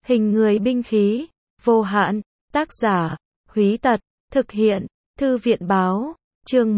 Hình người binh khí, vô hạn, tác giả, Húy Tật, thực hiện, Thư viện báo, chương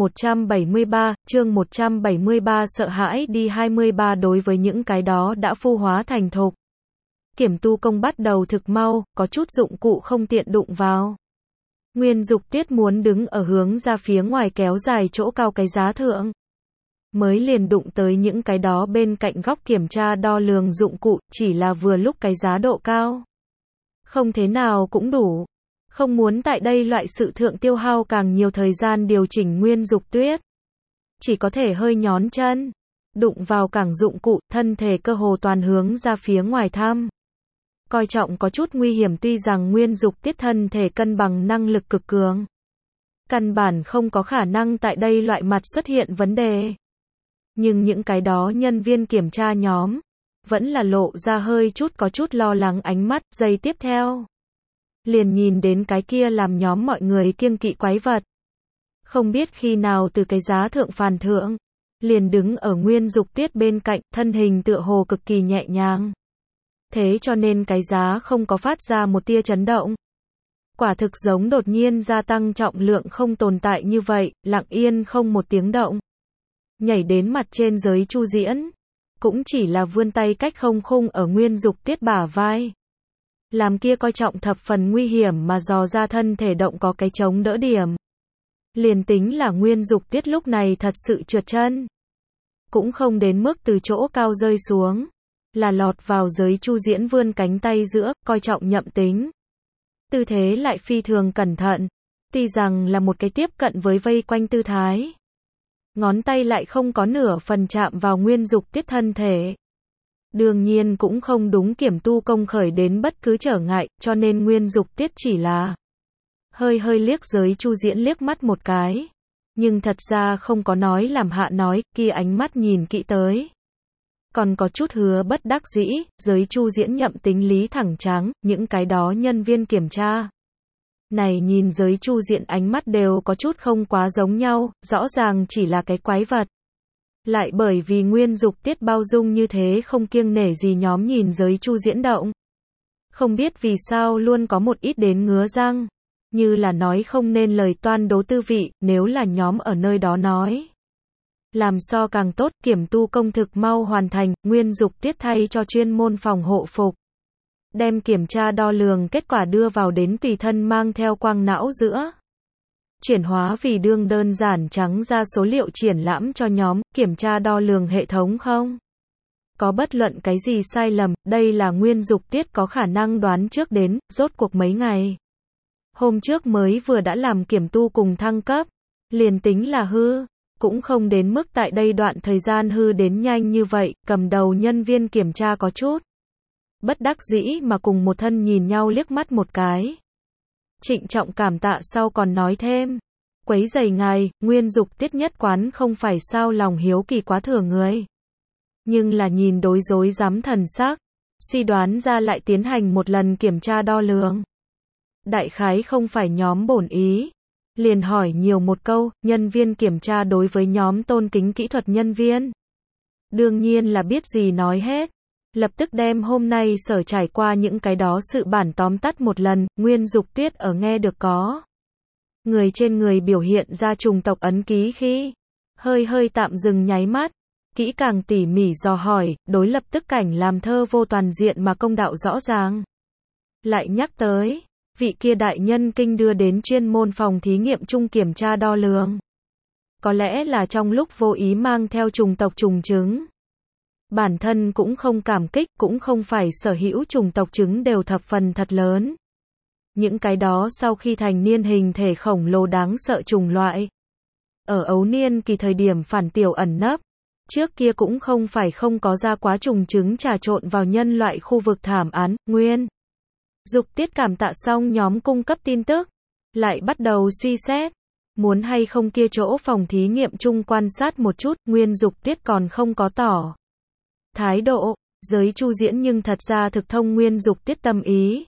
173, sợ hãi đi 23 đối với những cái đó đã phu hóa thành thục. Kiểm tu công bắt đầu thực mau, có chút dụng cụ không tiện đụng vào. Nguyên Dục Tuyết muốn đứng ở hướng ra phía ngoài kéo dài chỗ cao cái giá thượng. Mới liền đụng tới những cái đó bên cạnh góc kiểm tra đo lường dụng cụ, chỉ là vừa lúc cái giá độ cao. Không thế nào cũng đủ. Không muốn tại đây loại sự thượng tiêu hao càng nhiều thời gian điều chỉnh Nguyên Dục Tuyết. Chỉ có thể hơi nhón chân. Đụng vào cảng dụng cụ, thân thể cơ hồ toàn hướng ra phía ngoài thăm. Coi trọng có chút nguy hiểm tuy rằng Nguyên Dục Tuyết thân thể cân bằng năng lực cực cường. Căn bản không có khả năng tại đây loại mặt xuất hiện vấn đề. Nhưng những cái đó nhân viên kiểm tra nhóm, vẫn là lộ ra hơi chút có chút lo lắng ánh mắt, giây tiếp theo. Liền nhìn đến cái kia làm nhóm mọi người kiêng kỵ quái vật. Không biết khi nào từ cái giá thượng phàn thượng, liền đứng ở Nguyên Dục Tuyết bên cạnh, thân hình tựa hồ cực kỳ nhẹ nhàng. Thế cho nên cái giá không có phát ra một tia chấn động. Quả thực giống đột nhiên gia tăng trọng lượng không tồn tại như vậy, lặng yên không một tiếng động. Nhảy đến mặt trên giới Chu Diễn, cũng chỉ là vươn tay cách không khung ở Nguyên Dục Tuyết bả vai. Làm kia coi trọng thập phần nguy hiểm mà dò ra thân thể động có cái chống đỡ điểm. Liền tính là Nguyên Dục Tuyết lúc này thật sự trượt chân. Cũng không đến mức từ chỗ cao rơi xuống. Là lọt vào giới Chu Diễn vươn cánh tay giữa, coi trọng nhậm tính. Tư thế lại phi thường cẩn thận. Tuy rằng là một cái tiếp cận với vây quanh tư thái. Ngón tay lại không có nửa phần chạm vào Nguyên Dục Tuyết thân thể. Đương nhiên cũng không đúng kiểm tu công khởi đến bất cứ trở ngại, cho nên Nguyên Dục Tuyết chỉ là hơi liếc giới Chu Diễn liếc mắt một cái. Nhưng thật ra không có nói làm hạ nói, kia ánh mắt nhìn kỹ tới. Còn có chút hứa bất đắc dĩ, giới Chu Diễn nhậm tính lý thẳng trắng, những cái đó nhân viên kiểm tra. Này nhìn giới Chu Diễn ánh mắt đều có chút không quá giống nhau, rõ ràng chỉ là cái quái vật. Lại bởi vì Nguyên Dục Tuyết bao dung như thế không kiêng nể gì nhóm nhìn giới Chu Diễn động. Không biết vì sao luôn có một ít đến ngứa răng. Như là nói không nên lời toan đố tư vị, nếu là nhóm ở nơi đó nói. Làm so càng tốt, kiểm tu công thực mau hoàn thành, Nguyên Dục Tuyết thay cho chuyên môn phòng hộ phục. Đem kiểm tra đo lường kết quả đưa vào đến tùy thân mang theo quang não giữa. Chuyển hóa vì đương đơn giản trắng ra số liệu triển lãm cho nhóm, kiểm tra đo lường hệ thống không? Có bất luận cái gì sai lầm, đây là Nguyên Dục Tuyết có khả năng đoán trước đến, rốt cuộc mấy ngày. Hôm trước mới vừa đã làm kiểm tu cùng thăng cấp, liền tính là hư, cũng không đến mức tại đây đoạn thời gian hư đến nhanh như vậy, cầm đầu nhân viên kiểm tra có chút. Bất đắc dĩ mà cùng một thân nhìn nhau liếc mắt một cái. Trịnh trọng cảm tạ sau còn nói thêm. Quấy rầy ngài, Nguyên Dục Tuyết nhất quán không phải sao lòng hiếu kỳ quá thừa người. Nhưng là nhìn đối rối rắm thần sắc, suy đoán ra lại tiến hành một lần kiểm tra đo lường. Đại khái không phải nhóm bổn ý. Liền hỏi nhiều một câu, nhân viên kiểm tra đối với nhóm tôn kính kỹ thuật nhân viên. Đương nhiên là biết gì nói hết. Lập tức đem hôm nay sở trải qua những cái đó sự bản tóm tắt một lần, Nguyên Dục Tuyết ở nghe được có. Người trên người biểu hiện ra trùng tộc ấn ký khi hơi tạm dừng nháy mắt, kỹ càng tỉ mỉ dò hỏi, đối lập tức cảnh làm thơ vô toàn diện mà công đạo rõ ràng. Lại nhắc tới, vị kia đại nhân kinh đưa đến chuyên môn phòng thí nghiệm chung kiểm tra đo lường. Có lẽ là trong lúc vô ý mang theo trùng tộc trùng trứng. Bản thân cũng không cảm kích, cũng không phải sở hữu trùng tộc trứng đều thập phần thật lớn. Những cái đó sau khi thành niên hình thể khổng lồ đáng sợ trùng loại. Ở ấu niên kỳ thời điểm phản tiểu ẩn nấp. Trước kia cũng không phải không có ra quá trùng trứng trà trộn vào nhân loại khu vực thảm án, Nguyên Dục Tuyết cảm tạ xong nhóm cung cấp tin tức. Lại bắt đầu suy xét. Muốn hay không kia chỗ phòng thí nghiệm chung quan sát một chút, Nguyên Dục Tuyết còn không có tỏ thái độ, giới Chu Diễn nhưng thật ra thực thông Nguyên Dục Tuyết tâm ý.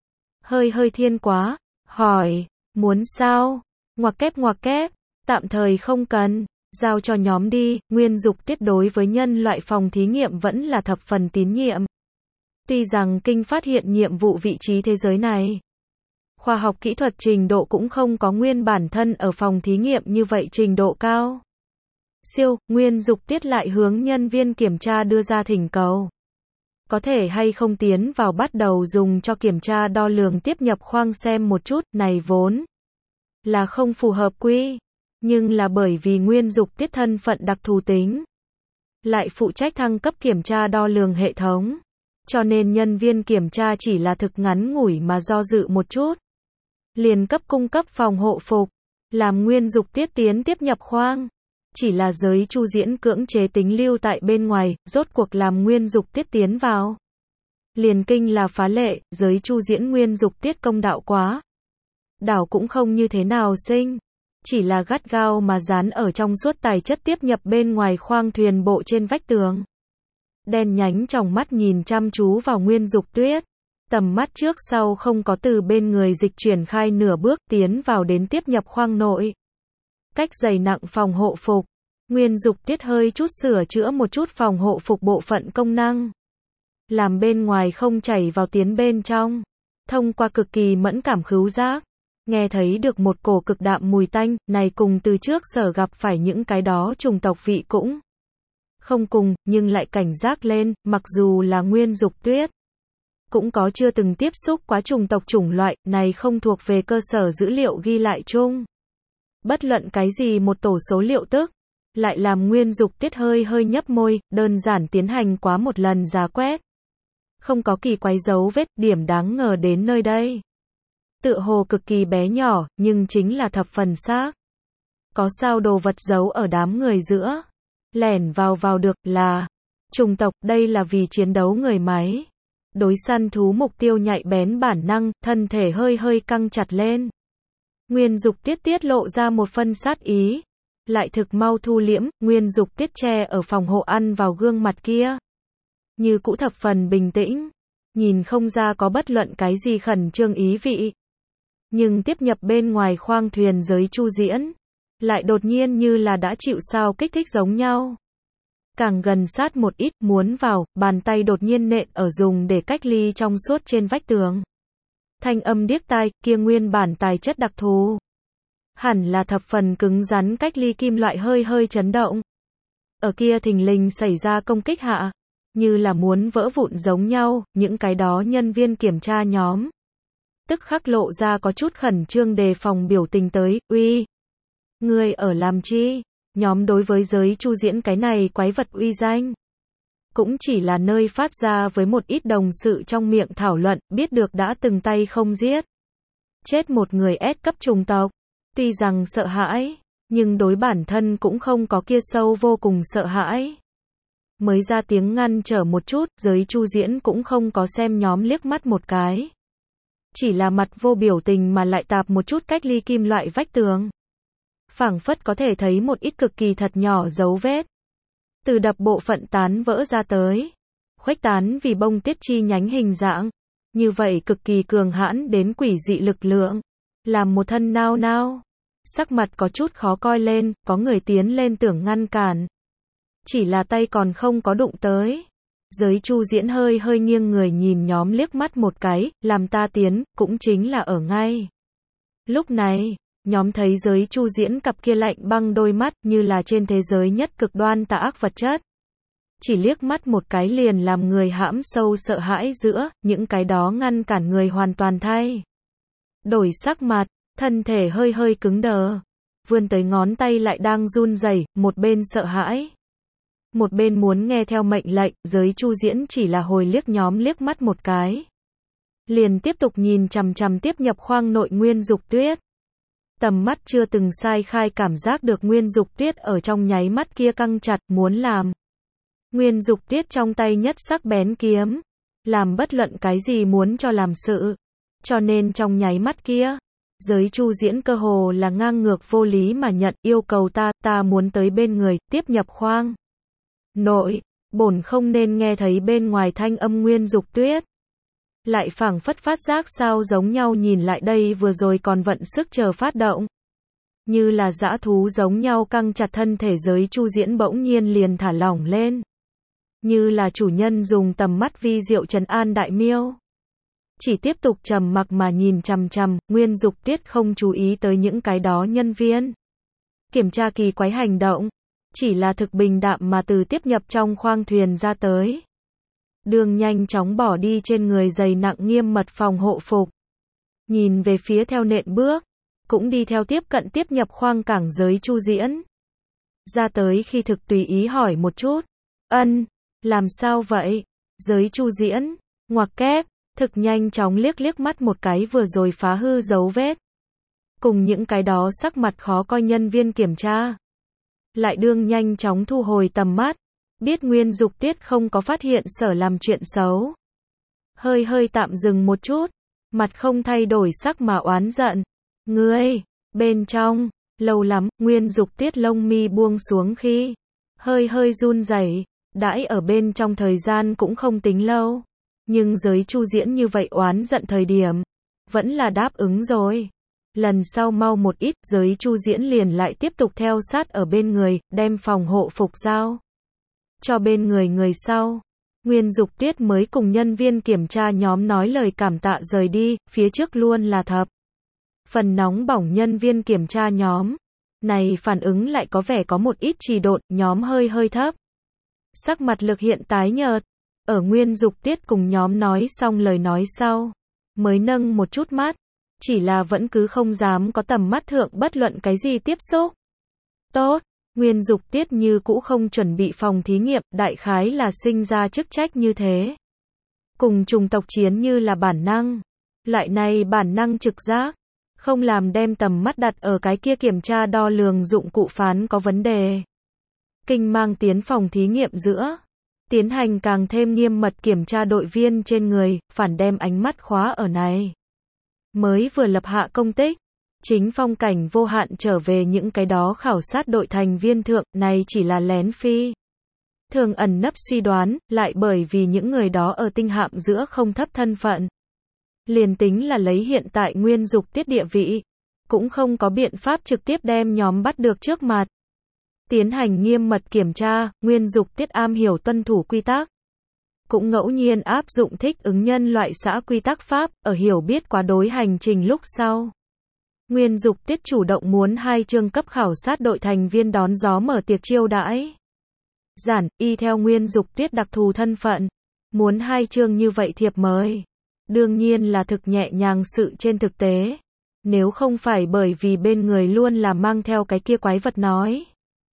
Hơi thiên quá, hỏi, muốn sao? Ngoặc kép, tạm thời không cần, giao cho nhóm đi, Nguyên Dục Tuyết đối với nhân loại phòng thí nghiệm vẫn là thập phần tín nhiệm. Tuy rằng kinh phát hiện nhiệm vụ vị trí thế giới này, khoa học kỹ thuật trình độ cũng không có Nguyên bản thân ở phòng thí nghiệm như vậy trình độ cao. Nguyên Dục Tiết lại hướng nhân viên kiểm tra đưa ra thỉnh cầu. Có thể hay không tiến vào bắt đầu dùng cho kiểm tra đo lường tiếp nhập khoang xem một chút, này vốn là không phù hợp quy. Nhưng là bởi vì Nguyên Dục Tiết thân phận đặc thù tính, lại phụ trách thăng cấp kiểm tra đo lường hệ thống. Cho nên nhân viên kiểm tra chỉ là thực ngắn ngủi mà do dự một chút. Liền cung cấp phòng hộ phục, làm Nguyên Dục Tiết tiến tiếp nhập khoang. Chỉ là Giới Chu Diễn cưỡng chế tính lưu tại bên ngoài, rốt cuộc làm Nguyên Dục Tiết tiến vào. Liền kinh là phá lệ, Giới Chu Diễn Nguyên Dục Tiết công đạo quá. Đảo cũng không như thế nào sinh, chỉ là gắt gao mà dán ở trong suốt tài chất tiếp nhập bên ngoài khoang thuyền bộ trên vách tường. Đen nhánh tròng mắt nhìn chăm chú vào Nguyên Dục Tuyết. Tầm mắt trước sau không có từ bên người dịch chuyển khai nửa bước tiến vào đến tiếp nhập khoang nội. Cách dày nặng phòng hộ phục. Nguyên Dục Tiết hơi chút sửa chữa một chút phòng hộ phục bộ phận công năng. Làm bên ngoài không chảy vào tiến bên trong. Thông qua cực kỳ mẫn cảm khứu giác. Nghe thấy được một cổ cực đạm mùi tanh, này cùng từ trước sở gặp phải những cái đó trùng tộc vị cũng không cùng, nhưng lại cảnh giác lên, mặc dù là Nguyên Dục Tuyết cũng có chưa từng tiếp xúc quá trùng tộc chủng loại, này không thuộc về cơ sở dữ liệu ghi lại chung. Bất luận cái gì một tổ số liệu tức, lại làm Nguyên Dục Tiết hơi nhấp môi, đơn giản tiến hành quá một lần giá quét. Không có kỳ quái dấu vết, điểm đáng ngờ đến nơi đây. Tựa hồ cực kỳ bé nhỏ, nhưng chính là thập phần xác. Có sao đồ vật giấu ở đám người giữa. Lẻn vào được là trùng tộc, đây là vì chiến đấu người máy. Đối săn thú mục tiêu nhạy bén bản năng, thân thể hơi căng chặt lên. Nguyên Dục Tiết tiết lộ ra một phân sát ý. Lại thực mau thu liễm, Nguyên Dục Tiết che ở phòng hộ ăn vào gương mặt kia. Như cũ thập phần bình tĩnh. Nhìn không ra có bất luận cái gì khẩn trương ý vị. Nhưng tiếp nhập bên ngoài khoang thuyền Giới Chu Diễn. Lại đột nhiên như là đã chịu sao kích thích giống nhau. Càng gần sát một ít muốn vào, bàn tay đột nhiên nện ở dùng để cách ly trong suốt trên vách tường. Thanh âm điếc tai, kia nguyên bản tài chất đặc thù. Hẳn là thập phần cứng rắn cách ly kim loại hơi chấn động. Ở kia thình lình xảy ra công kích hạ. Như là muốn vỡ vụn giống nhau, những cái đó nhân viên kiểm tra nhóm. Tức khắc lộ ra có chút khẩn trương đề phòng biểu tình tới, uy. Ngươi ở làm chi? Nhóm đối với Giới Chu Diễn cái này quái vật uy danh. Cũng chỉ là nơi phát ra với một ít đồng sự trong miệng thảo luận, biết được đã từng tay không giết. Chết một người S cấp trùng tộc. Tuy rằng sợ hãi, nhưng đối bản thân cũng không có kia sâu vô cùng sợ hãi. Mới ra tiếng ngăn trở một chút, Giới Chu Diễn cũng không có xem nhóm liếc mắt một cái. Chỉ là mặt vô biểu tình mà lại tạp một chút cách ly kim loại vách tường. Phảng phất có thể thấy một ít cực kỳ thật nhỏ dấu vết. Từ đập bộ phận tán vỡ ra tới. Khuếch tán vì bông tiết chi nhánh hình dạng. Như vậy cực kỳ cường hãn đến quỷ dị lực lượng. Làm một thân nao. Sắc mặt có chút khó coi lên, có người tiến lên tưởng ngăn cản. Chỉ là tay còn không có đụng tới. Giới Chu Diễn hơi nghiêng người nhìn nhóm liếc mắt một cái, làm ta tiến, cũng chính là ở ngay. Lúc này, nhóm thấy Giới Chu Diễn cặp kia lạnh băng đôi mắt như là trên thế giới nhất cực đoan tà ác vật chất. Chỉ liếc mắt một cái liền làm người hãm sâu sợ hãi giữa, những cái đó ngăn cản người hoàn toàn thay. Đổi sắc mặt, thân thể hơi cứng đờ. Vươn tới ngón tay lại đang run rẩy, một bên sợ hãi. Một bên muốn nghe theo mệnh lệnh, Giới Chu Diễn chỉ là hồi liếc nhóm liếc mắt một cái. Liền tiếp tục nhìn chằm tiếp nhập khoang nội Nguyên Dục Tuyết. Tầm mắt chưa từng sai khai cảm giác được Nguyên Dục Tuyết ở trong nháy mắt kia căng chặt, muốn làm. Nguyên Dục Tuyết trong tay nhất sắc bén kiếm. Làm bất luận cái gì muốn cho làm sự. Cho nên trong nháy mắt kia, Giới Chu Diễn cơ hồ là ngang ngược vô lý mà nhận yêu cầu ta muốn tới bên người, tiếp nhập khoang nội, bổn không nên nghe thấy bên ngoài thanh âm Nguyên Dục Tuyết. Lại phảng phất phát giác sao giống nhau nhìn lại đây vừa rồi còn vận sức chờ phát động. Như là dã thú giống nhau căng chặt thân thể Giới Chu Diễn bỗng nhiên liền thả lỏng lên. như là chủ nhân dùng tầm mắt vi diệu trấn an đại miêu. Chỉ tiếp tục trầm mặc mà nhìn chằm chằm, Nguyên Dục Tiết không chú ý tới những cái đó nhân viên kiểm tra kỳ quái hành động, chỉ là thực bình đạm mà từ tiếp nhập trong khoang thuyền ra tới. Đường nhanh chóng bỏ đi trên người dày nặng nghiêm mật phòng hộ phục. Nhìn về phía theo nện bước, cũng đi theo tiếp cận tiếp nhập khoang cảng giới Chu Diễn. Ra tới khi thực tùy ý hỏi một chút. Ân, làm sao vậy? Giới Chu Diễn, ngoặc kép, thực nhanh chóng liếc liếc mắt một cái vừa rồi phá hư dấu vết. Cùng những cái đó sắc mặt khó coi nhân viên kiểm tra. Lại đương nhanh chóng thu hồi tầm mắt. Biết Nguyên Dục Tiết không có phát hiện sở làm chuyện xấu. Hơi hơi tạm dừng một chút. Mặt không thay đổi sắc mà oán giận. Ngươi, bên trong, lâu lắm, Nguyên Dục Tiết lông mi buông xuống khi hơi hơi run rẩy, đãi ở bên trong thời gian cũng không tính lâu. Nhưng giới Chu Diễn như vậy oán giận thời điểm, vẫn là đáp ứng rồi. Lần sau mau một ít, giới Chu Diễn liền lại tiếp tục theo sát ở bên người, đem phòng hộ phục giao cho bên người sau. Nguyên Dục Tiết mới cùng nhân viên kiểm tra nhóm nói lời cảm tạ rời đi, phía trước luôn là thập phần nóng bỏng nhân viên kiểm tra nhóm. Này phản ứng lại có vẻ có một ít trì độn, nhóm hơi hơi thấp. Sắc mặt lực hiện tái nhợt. Ở Nguyên Dục Tiết cùng nhóm nói xong lời nói sau, mới nâng một chút mắt, chỉ là vẫn cứ không dám có tầm mắt thượng bất luận cái gì tiếp xúc. Tốt, Nguyên Dục Tiết như cũ không chuẩn bị phòng thí nghiệm, đại khái là sinh ra chức trách như thế. Cùng chủng tộc chiến như là bản năng. Loại này bản năng trực giác, không làm đem tầm mắt đặt ở cái kia kiểm tra đo lường dụng cụ phán có vấn đề. Kinh mang tiến phòng thí nghiệm giữa. Tiến hành càng thêm nghiêm mật kiểm tra đội viên trên người, phản đem ánh mắt khóa ở này. Mới vừa lập hạ công tích, chính phong cảnh vô hạn trở về những cái đó khảo sát đội thành viên thượng, này chỉ là lén phi. Thường ẩn nấp suy đoán, lại bởi vì những người đó ở tinh hạm giữa không thấp thân phận. Liền tính là lấy hiện tại Nguyên Dục Tiết địa vị, cũng không có biện pháp trực tiếp đem nhóm bắt được trước mặt. Tiến hành nghiêm mật kiểm tra, Nguyên Dục Tiết am hiểu tuân thủ quy tắc. Cũng ngẫu nhiên áp dụng thích ứng nhân loại xã quy tắc pháp, ở hiểu biết quá đối hành trình lúc sau. Nguyên Dục Tiết chủ động muốn 2 chương cấp khảo sát đội thành viên đón gió mở tiệc chiêu đãi. Giản, y theo Nguyên Dục Tiết đặc thù thân phận, muốn 2 chương như vậy thiệp mời. Đương nhiên là thực nhẹ nhàng sự trên thực tế. Nếu không phải bởi vì bên người luôn là mang theo cái kia quái vật nói.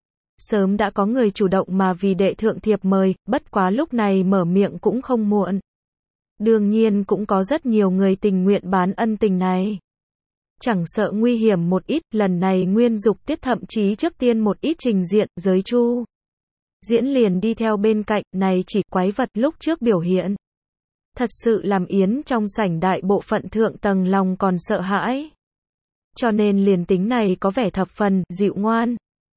Sớm đã có người chủ động mà vì đệ thượng thiệp mời, bất quá lúc này mở miệng cũng không muộn. Đương nhiên cũng có rất nhiều người tình nguyện bán ân tình này. Chẳng sợ nguy hiểm một ít, lần này Nguyên Dục Tiết thậm chí trước tiên một ít trình diện, giới Chu Diễn liền đi theo bên cạnh, này chỉ quái vật lúc trước biểu hiện. Thật sự làm Yến trong sảnh đại bộ phận thượng tầng lòng còn sợ hãi. Cho nên liền tính này có vẻ thập phần, dịu ngoan.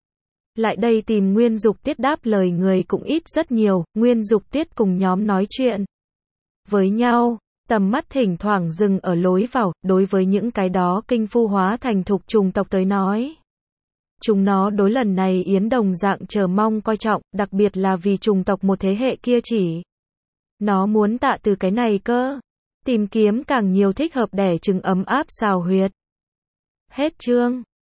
Lại đây tìm Nguyên Dục Tiết đáp lời người cũng ít rất nhiều, Nguyên Dục Tiết cùng nhóm nói chuyện với nhau, tầm mắt thỉnh thoảng dừng ở lối vào, đối với những cái đó kinh phu hóa thành thục chủng tộc tới nói. Chúng nó đối lần này Yến đồng dạng chờ mong coi trọng, đặc biệt là vì chủng tộc một thế hệ kia chỉ. Nó muốn tạ từ cái này cơ. Tìm kiếm càng nhiều thích hợp để trừng ấm áp xào huyệt. Hết chương.